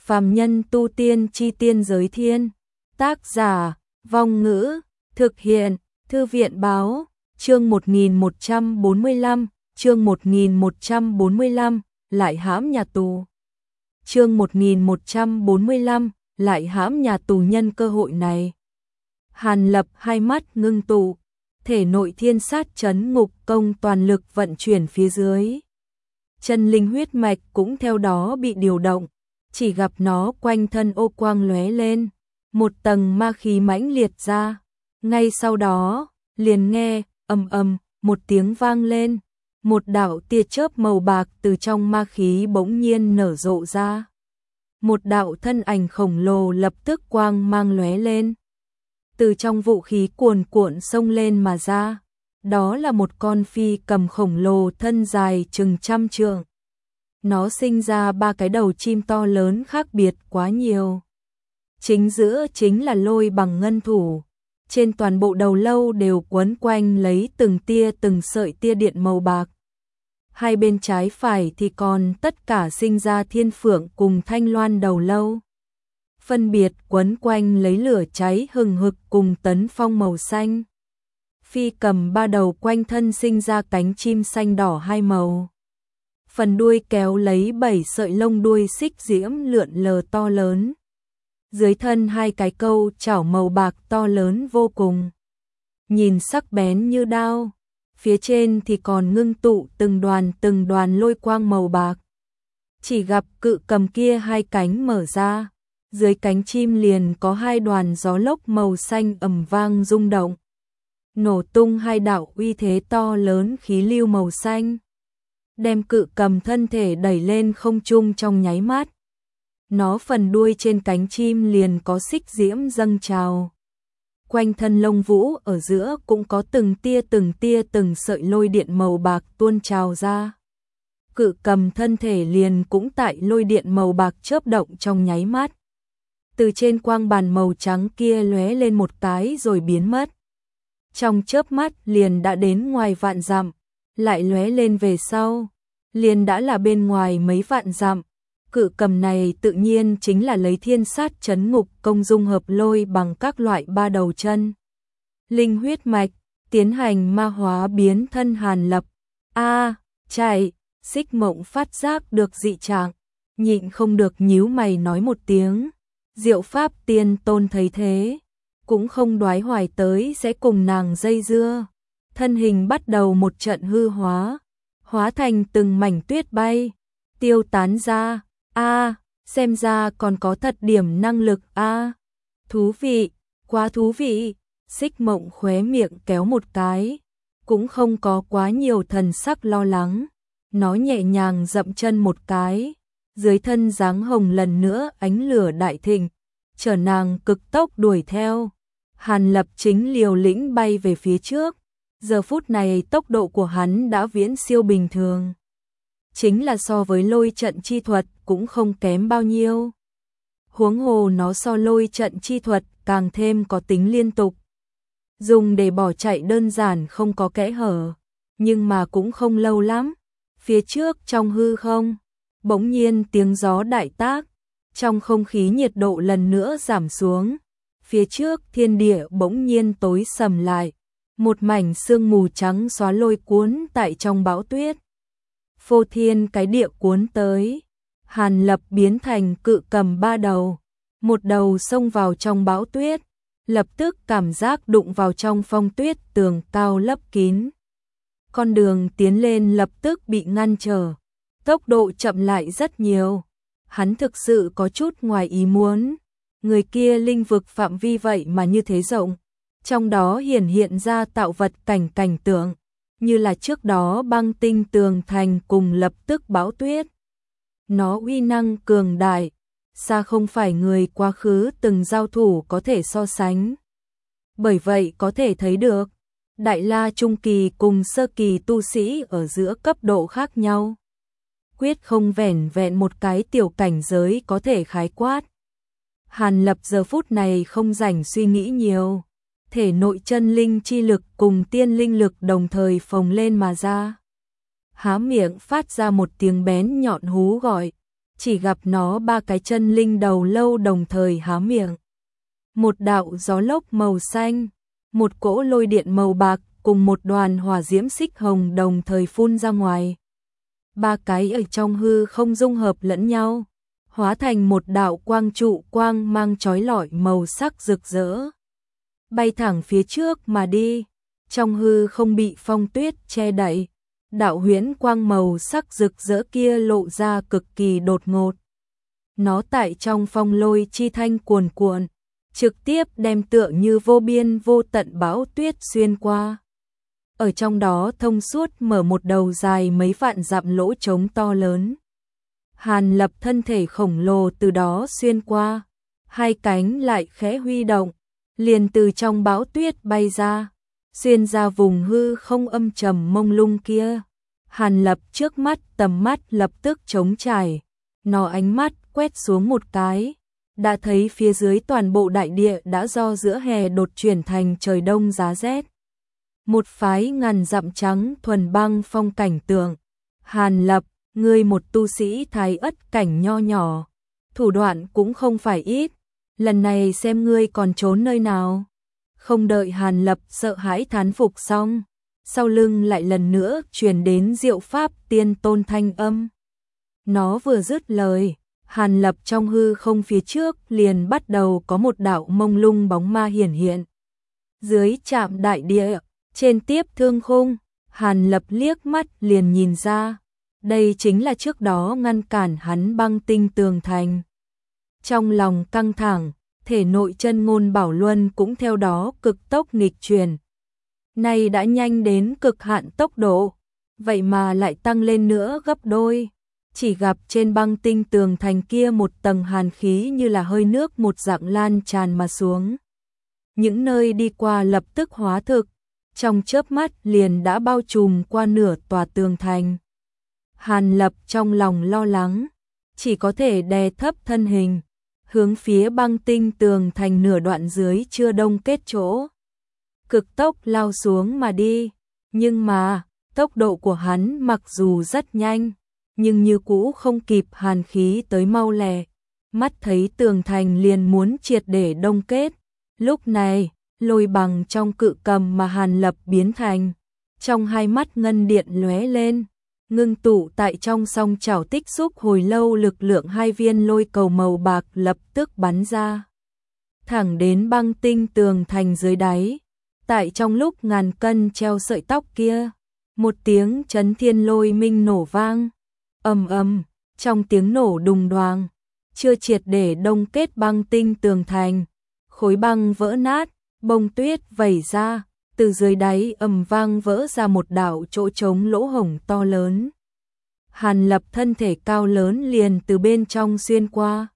Phàm nhân tu tiên chi tiên giới thiên. Tác giả, Vong Ngữ, thực hiện, Thư viện báo, chương 1145, chương 1145, lại hãm nhà tù. Chương 1145, lại hãm nhà tù. Nhân cơ hội này, Hàn Lập hai mắt ngưng tụ, thể nội thiên sát chấn ngục công toàn lực vận chuyển phía dưới. Chân linh huyết mạch cũng theo đó bị điều động, chỉ gặp nó quanh thân ô quang lóe lên, một tầng ma khí mãnh liệt ra. Ngay sau đó, liền nghe ầm ầm một tiếng vang lên, một đạo tia chớp màu bạc từ trong ma khí bỗng nhiên nở rộ ra. Một đạo thân ảnh khổng lồ lập tức quang mang lóe lên, từ trong vũ khí cuồn cuộn xông lên mà ra. Đó là một con phi cầm khổng lồ thân dài chừng trăm trượng. Nó sinh ra ba cái đầu chim to lớn khác biệt quá nhiều. Chính giữa chính là lôi bằng ngân thủ. Trên toàn bộ đầu lâu đều quấn quanh lấy từng sợi tia điện màu bạc. Hai bên trái phải thì còn tất cả sinh ra thiên phượng cùng thanh loan đầu lâu. Phân biệt quấn quanh lấy lửa cháy hừng hực cùng tấn phong màu xanh. Phi cầm ba đầu quanh thân sinh ra cánh chim xanh đỏ hai màu. Phần đuôi kéo lấy 7 sợi lông đuôi xích diễm lượn lờ to lớn. Dưới thân hai cái câu chảo màu bạc to lớn vô cùng, nhìn sắc bén như đao. Phía trên thì còn ngưng tụ từng đoàn lôi quang màu bạc. Chỉ gặp cự cầm kia hai cánh mở ra, dưới cánh chim liền có hai đoàn gió lốc màu xanh ầm vang rung động, nổ tung hai đạo uy thế to lớn khí lưu màu xanh, đem cự cầm thân thể đẩy lên không trung trong nháy mắt. Nó phần đuôi trên cánh chim liền có xích diễm dâng trào. Quanh thân lông vũ ở giữa cũng có từng sợi lôi điện màu bạc tuôn trào ra. Cự cầm thân thể liền cũng tại lôi điện màu bạc chớp động trong nháy mắt. Từ trên quang bàn màu trắng kia lóe lên một cái rồi biến mất. Trong chớp mắt liền đã đến ngoài vạn dặm, lại lóe lên về sau, liền đã là bên ngoài mấy vạn dặm. Cự cầm này tự nhiên chính là lấy thiên sát chấn ngục công dung hợp lôi bằng các loại ba đầu chân linh huyết mạch, tiến hành ma hóa biến thân Hàn Lập. Chạy! Xích Mộng phát giác được dị trạng, nhịn không được nhíu mày nói một tiếng. Diệu Pháp Tiên Tôn thấy thế, cũng không đoái hoài tới sẽ cùng nàng dây dưa. Thân hình bắt đầu một trận hư hóa, hóa thành từng mảnh tuyết bay, tiêu tán ra. Xem ra còn có thật điểm năng lực. Thú vị, quá thú vị. Xích Mộng khóe miệng kéo một cái, cũng không có quá nhiều thần sắc lo lắng. Nó nhẹ nhàng dậm chân một cái, dưới thân dáng hồng lần nữa ánh lửa đại thịnh, chở nàng cực tốc đuổi theo. Hàn Lập chính liều lĩnh bay về phía trước, giờ phút này tốc độ của hắn đã viễn siêu bình thường. Chính là so với lôi trận chi thuật cũng không kém bao nhiêu. Huống hồ nó so lôi trận chi thuật càng thêm có tính liên tục, dùng để bỏ chạy đơn giản không có kẽ hở. Nhưng mà cũng không lâu lắm, phía trước trong hư không, bỗng nhiên tiếng gió đại tác, trong không khí nhiệt độ lần nữa giảm xuống. Phía trước thiên địa bỗng nhiên tối sầm lại, một mảnh sương mù trắng xóa lôi cuốn tại trong bão tuyết. Phô thiên cái địa cuốn tới, Hàn Lập biến thành cự cầm ba đầu, một đầu xông vào trong bão tuyết, lập tức cảm giác đụng vào trong phong tuyết tường cao lấp kín. Con đường tiến lên lập tức bị ngăn trở, tốc độ chậm lại rất nhiều. Hắn thực sự có chút ngoài ý muốn, người kia linh vực phạm vi vậy mà như thế rộng, trong đó hiện ra tạo vật cảnh tượng, như là trước đó băng tinh tường thành cùng lập tức bão tuyết. Nó uy năng cường đại, xa không phải người quá khứ từng giao thủ có thể so sánh. Bởi vậy có thể thấy được, Đại La trung kỳ cùng sơ kỳ tu sĩ ở giữa cấp độ khác nhau. Quyết không vẻn vẹn một cái tiểu cảnh giới có thể khái quát. Hàn Lập giờ phút này không rảnh suy nghĩ nhiều, thể nội chân linh chi lực cùng tiên linh lực đồng thời phồng lên mà ra. Há miệng phát ra một tiếng bén nhọn hú gọi, chỉ gặp nó ba cái chân linh đầu lâu đồng thời há miệng. Một đạo gió lốc màu xanh, một cỗ lôi điện màu bạc cùng một đoàn hỏa diễm xích hồng đồng thời phun ra ngoài. Ba cái ở trong hư không dung hợp lẫn nhau, hóa thành một đạo quang trụ quang mang chói lọi màu sắc rực rỡ. Bay thẳng phía trước mà đi, trong hư không bị phong tuyết che đậy, đạo huyễn quang màu sắc rực rỡ kia lộ ra cực kỳ đột ngột. Nó tại trong phong lôi chi thanh cuồn cuộn, trực tiếp đem tựa như vô biên vô tận bão tuyết xuyên qua. Ở trong đó thông suốt mở một đầu dài mấy vạn dặm lỗ trống to lớn. Hàn Lập thân thể khổng lồ từ đó xuyên qua, hai cánh lại khẽ huy động, liền từ trong bão tuyết bay ra, xuyên ra vùng hư không âm trầm mông lung kia. Hàn Lập trước mắt tầm mắt lập tức trống trải, nó ánh mắt quét xuống một cái, đã thấy phía dưới toàn bộ đại địa đã do giữa hè đột chuyển thành trời đông giá rét. Một phái ngàn dặm trắng thuần băng phong cảnh tượng. Hàn Lập, ngươi một tu sĩ thái ất cảnh nho nhỏ, thủ đoạn cũng không phải ít, lần này xem ngươi còn trốn nơi nào. Không đợi Hàn Lập sợ hãi thán phục xong, sau lưng lại lần nữa truyền đến Diệu Pháp Tiên Tôn thanh âm. Nó vừa dứt lời, Hàn Lập trong hư không phía trước liền bắt đầu có một đạo mông lung bóng ma hiển hiện. Dưới trạm đại địa, trên tiếp thương khung, Hàn Lập liếc mắt liền nhìn ra, đây chính là trước đó ngăn cản hắn băng tinh tường thành. Trong lòng căng thẳng, thể nội chân ngôn bảo luân cũng theo đó cực tốc nghịch chuyển. Nay đã nhanh đến cực hạn tốc độ, vậy mà lại tăng lên nữa gấp đôi. Chỉ gặp trên băng tinh tường thành kia một tầng hàn khí như là hơi nước một dạng lan tràn mà xuống. Những nơi đi qua lập tức hóa thực, trong chớp mắt liền đã bao trùm qua nửa tòa tường thành. Hàn Lập trong lòng lo lắng, chỉ có thể đè thấp thân hình, hướng phía băng tinh tường thành nửa đoạn dưới chưa đông kết chỗ. Cực tốc lao xuống mà đi, nhưng mà, tốc độ của hắn mặc dù rất nhanh, nhưng như cũ không kịp hàn khí tới mau lẹ. Mắt thấy tường thành liền muốn triệt để đông kết. Lúc này, lôi bằng trong cự cầm mà Hàn Lập biến thành, trong hai mắt ngân điện lóe lên, ngưng tụ tại trong song chảo tích xúc hồi lâu lực lượng hai viên lôi cầu màu bạc lập tức bắn ra. Thẳng đến băng tinh tường thành dưới đáy, tại trong lúc ngàn cân treo sợi tóc kia, một tiếng chấn thiên lôi minh nổ vang, ầm ầm, trong tiếng nổ đùng đoàng, chưa triệt để đông kết băng tinh tường thành, khối băng vỡ nát, bông tuyết vẩy ra, từ dưới đáy ầm vang vỡ ra một đạo chỗ trống lỗ hổng to lớn. Hàn Lập thân thể cao lớn liền từ bên trong xuyên qua.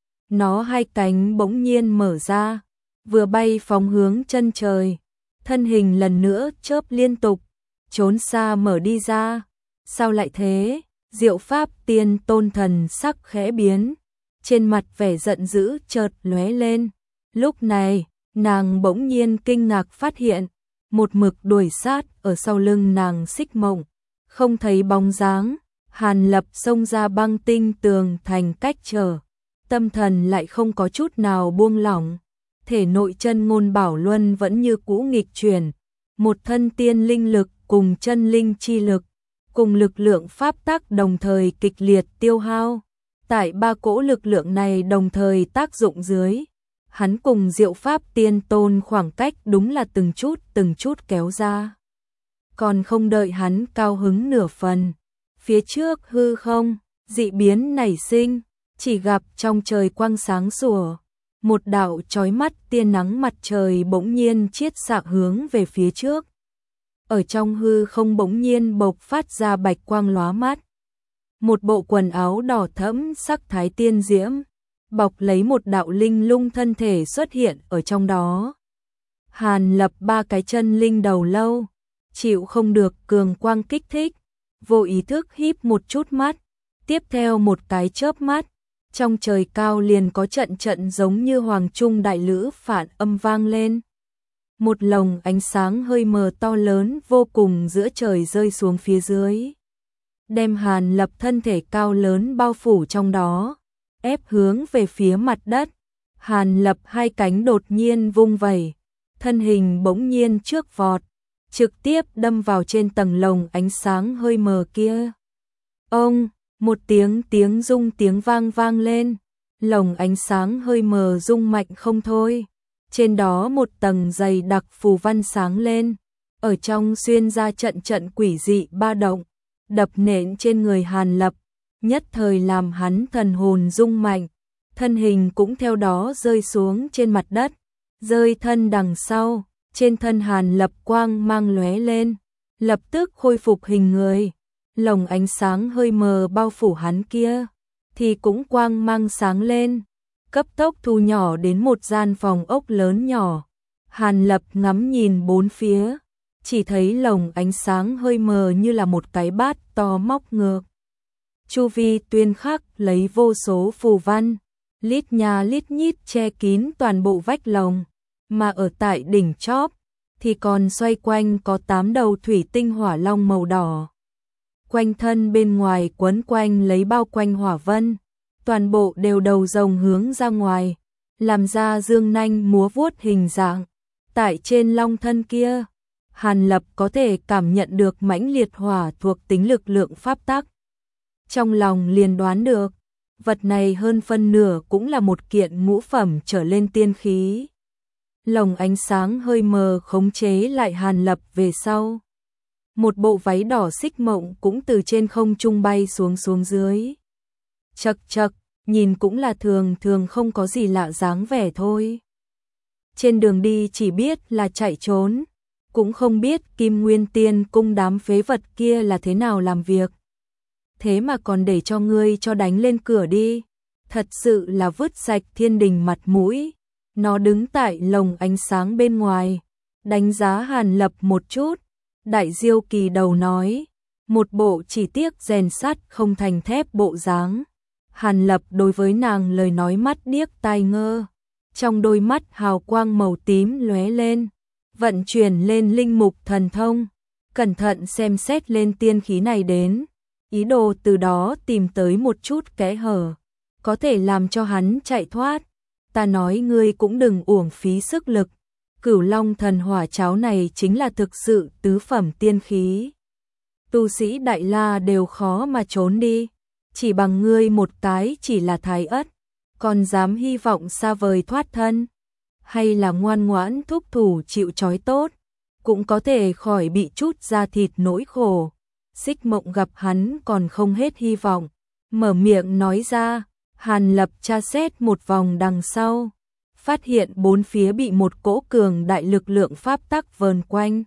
Nó hai cánh bỗng nhiên mở ra, vừa bay phóng hướng chân trời, thân hình lần nữa chớp liên tục, trốn xa mở đi ra. Sao lại thế? Diệu Pháp Tiên Tôn thần sắc khẽ biến, trên mặt vẻ giận dữ chợt lóe lên. Lúc này, nàng bỗng nhiên kinh ngạc phát hiện, một mực đuổi sát ở sau lưng nàng Xích Mộng, không thấy bóng dáng. Hàn Lập xông ra băng tinh tường thành cách trở, tâm thần lại không có chút nào buông lỏng, thể nội chân ngôn bảo luân vẫn như cũ nghịch chuyển, một thân tiên linh lực cùng chân linh chi lực, cùng lực lượng pháp tắc đồng thời kịch liệt tiêu hao. Tại ba cỗ lực lượng này đồng thời tác dụng dưới, hắn cùng Diệu Pháp Tiên Tôn khoảng cách đúng là từng chút kéo ra. Còn không đợi hắn cao hứng nửa phần, phía trước hư không, dị biến nảy sinh, chỉ gặp trong trời quang sáng sủa, một đạo chói mắt tia nắng mặt trời bỗng nhiên chiết xạ hướng về phía trước. Ở trong hư không bỗng nhiên bộc phát ra bạch quang lóa mắt. Một bộ quần áo đỏ thẫm sắc thái tiên diễm, bọc lấy một đạo linh lung thân thể xuất hiện ở trong đó. Hàn Lập ba cái chân linh đầu lâu, chịu không được cường quang kích thích, vô ý thức híp một chút mắt, tiếp theo một cái chớp mắt, trong trời cao liền có trận trận giống như hoàng trung đại lữ phản âm vang lên. Một lồng ánh sáng hơi mờ to lớn vô cùng giữa trời rơi xuống phía dưới. đem Hàn Lập thân thể cao lớn bao phủ trong đó, ép hướng về phía mặt đất. Hàn Lập hai cánh đột nhiên vung vẩy, thân hình bỗng nhiên trước vọt, trực tiếp đâm vào trên tầng lồng ánh sáng hơi mờ kia. Ông, một tiếng rung tiếng vang vang lên, lồng ánh sáng hơi mờ rung mạnh không thôi. Trên đó một tầng dày đặc phù văn sáng lên, ở trong xuyên ra trận quỷ dị ba động, đập nện trên người Hàn Lập, nhất thời làm hắn thần hồn rung mạnh, thân hình cũng theo đó rơi xuống trên mặt đất, rơi thân đằng sau, trên thân Hàn Lập quang mang lóe lên, lập tức khôi phục hình người, lồng ánh sáng hơi mờ bao phủ hắn kia, thì cũng quang mang sáng lên, cấp tốc thu nhỏ đến một gian phòng ốc lớn nhỏ. Hàn Lập ngắm nhìn bốn phía, chỉ thấy lồng ánh sáng hơi mờ như là một cái bát to móc ngược. Chu vi tuyên khắc lấy vô số phù văn, lít nha lít nhít che kín toàn bộ vách lồng, mà ở tại đỉnh chóp thì còn xoay quanh có 8 đầu thủy tinh hỏa long màu đỏ. Quanh thân bên ngoài quấn quanh lấy bao quanh hỏa vân, toàn bộ đều đầu rồng hướng ra ngoài, làm ra dương nanh múa vuốt hình dạng. Tại trên long thân kia, Hàn Lập có thể cảm nhận được mãnh liệt hỏa thuộc tính lực lượng pháp tắc. Trong lòng liền đoán được, vật này hơn phân nửa cũng là một kiện ngũ phẩm trở lên tiên khí. Lồng ánh sáng hơi mờ khống chế lại Hàn Lập về sau. Một bộ váy đỏ xích mộng cũng từ trên không trung bay xuống dưới. Chậc chậc, nhìn cũng là thường không có gì lạ dáng vẻ thôi. Trên đường đi chỉ biết là chạy trốn, cũng không biết Kim Nguyên Tiên cung đám phế vật kia là thế nào làm việc. Thế mà còn để cho ngươi cho đánh lên cửa đi, thật sự là vứt sạch thiên đình mặt mũi. Nó đứng tại lồng ánh sáng bên ngoài, đánh giá Hàn Lập một chút. Đại Diêu Kỳ đầu nói, một bộ chỉ tiếc rèn sắt không thành thép bộ dáng. Hàn Lập đối với nàng lời nói mắt điếc tai ngơ, trong đôi mắt hào quang màu tím lóe lên, vận chuyển lên linh mục thần thông, cẩn thận xem xét lên tiên khí này đến, ý đồ từ đó tìm tới một chút kẽ hở, có thể làm cho hắn chạy thoát. Ta nói ngươi cũng đừng uổng phí sức lực, Cửu Long thần hỏa cháo này chính là thực sự tứ phẩm tiên khí. Tu sĩ Đại La đều khó mà trốn đi, chỉ bằng ngươi một cái chỉ là thái ất, còn dám hy vọng xa vời thoát thân, hay là ngoan ngoãn thúc thủ chịu trói tốt, cũng có thể khỏi bị chút da thịt nỗi khổ. Xích Mộng gặp hắn còn không hết hy vọng, mở miệng nói ra. Hàn Lập tra xét một vòng đằng sau, phát hiện bốn phía bị một cỗ cường đại lực lượng pháp tắc vờn quanh.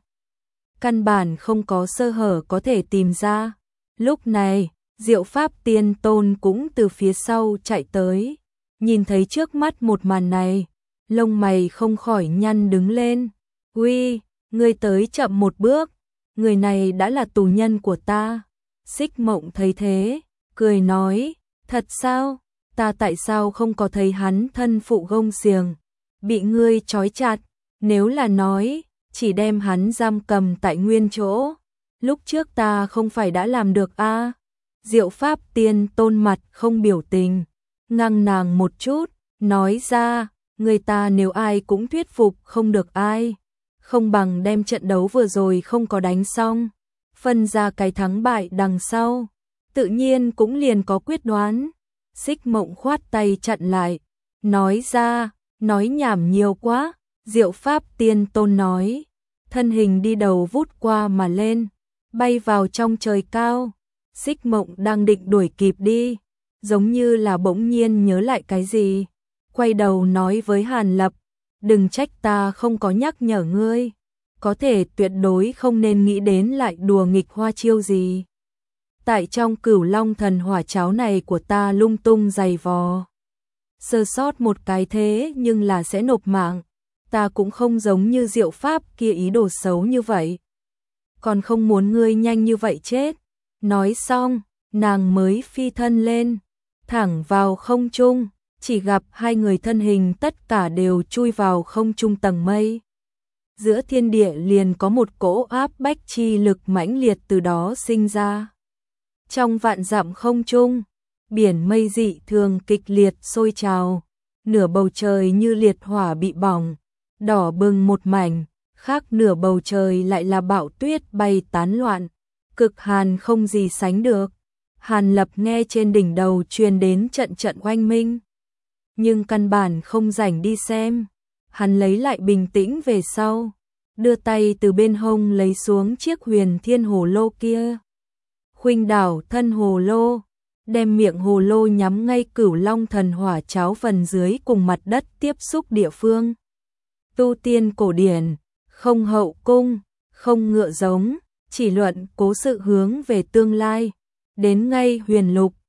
Căn bản không có sơ hở có thể tìm ra. Lúc này, Diệu Pháp Tiên Tôn cũng từ phía sau chạy tới. Nhìn thấy trước mắt một màn này, lông mày không khỏi nhăn đứng lên. Uy, ngươi tới chậm một bước, người này đã là tù nhân của ta. Xích Mộng thấy thế, cười nói, thật sao? Ta tại sao không có thấy hắn thân phụ gông xiềng, bị ngươi trói chặt, nếu là nói, chỉ đem hắn giam cầm tại nguyên chỗ, lúc trước ta không phải đã làm được a? Diệu Pháp Tiên Tôn mặt không biểu tình, ngăng nàng một chút, nói ra, người ta nếu ai cũng thuyết phục không được ai, không bằng đem trận đấu vừa rồi không có đánh xong, phân ra cái thắng bại đằng sau, tự nhiên cũng liền có quyết đoán. Xích Mộng khoát tay chặn lại, nói ra, nói nhảm nhiều quá. Diệu Pháp Tiên Tôn nói, thân hình đi đầu vút qua mà lên, bay vào trong trời cao. Xích Mộng đang định đuổi kịp đi, giống như là bỗng nhiên nhớ lại cái gì, quay đầu nói với Hàn Lập, đừng trách ta không có nhắc nhở ngươi, có thể tuyệt đối không nên nghĩ đến lại đùa nghịch hoa chiêu gì. Tại trong Cửu Long thần hỏa cháo này của ta lung tung giày vò, sơ sót một cái thế nhưng là sẽ nộp mạng, ta cũng không giống như Diệu Pháp kia ý đồ xấu như vậy, còn không muốn ngươi nhanh như vậy chết. Nói xong, nàng mới phi thân lên, thẳng vào không trung, chỉ gặp hai người thân hình tất cả đều chui vào không trung tầng mây. Giữa thiên địa liền có một cỗ áp bách chi lực mãnh liệt từ đó sinh ra. Trong vạn dặm không trung, biển mây dị thường kịch liệt sôi trào, nửa bầu trời như liệt hỏa bị bỏng, đỏ bừng một mảnh, khác nửa bầu trời lại là bão tuyết bay tán loạn, cực hàn không gì sánh được. Hàn Lập nghe trên đỉnh đầu truyền đến trận trận oanh minh, nhưng căn bản không rảnh đi xem. Hắn lấy lại bình tĩnh về sau, đưa tay từ bên hông lấy xuống chiếc huyền thiên hồ lô kia. Khuynh đảo thân hồ lô, đem miệng hồ lô nhắm ngay Cửu Long thần hỏa cháo phần dưới cùng mặt đất tiếp xúc địa phương. Tu tiên cổ điển, không hậu cung, không ngựa giống, chỉ luận cố sự hướng về tương lai. Đến ngay huyền lục,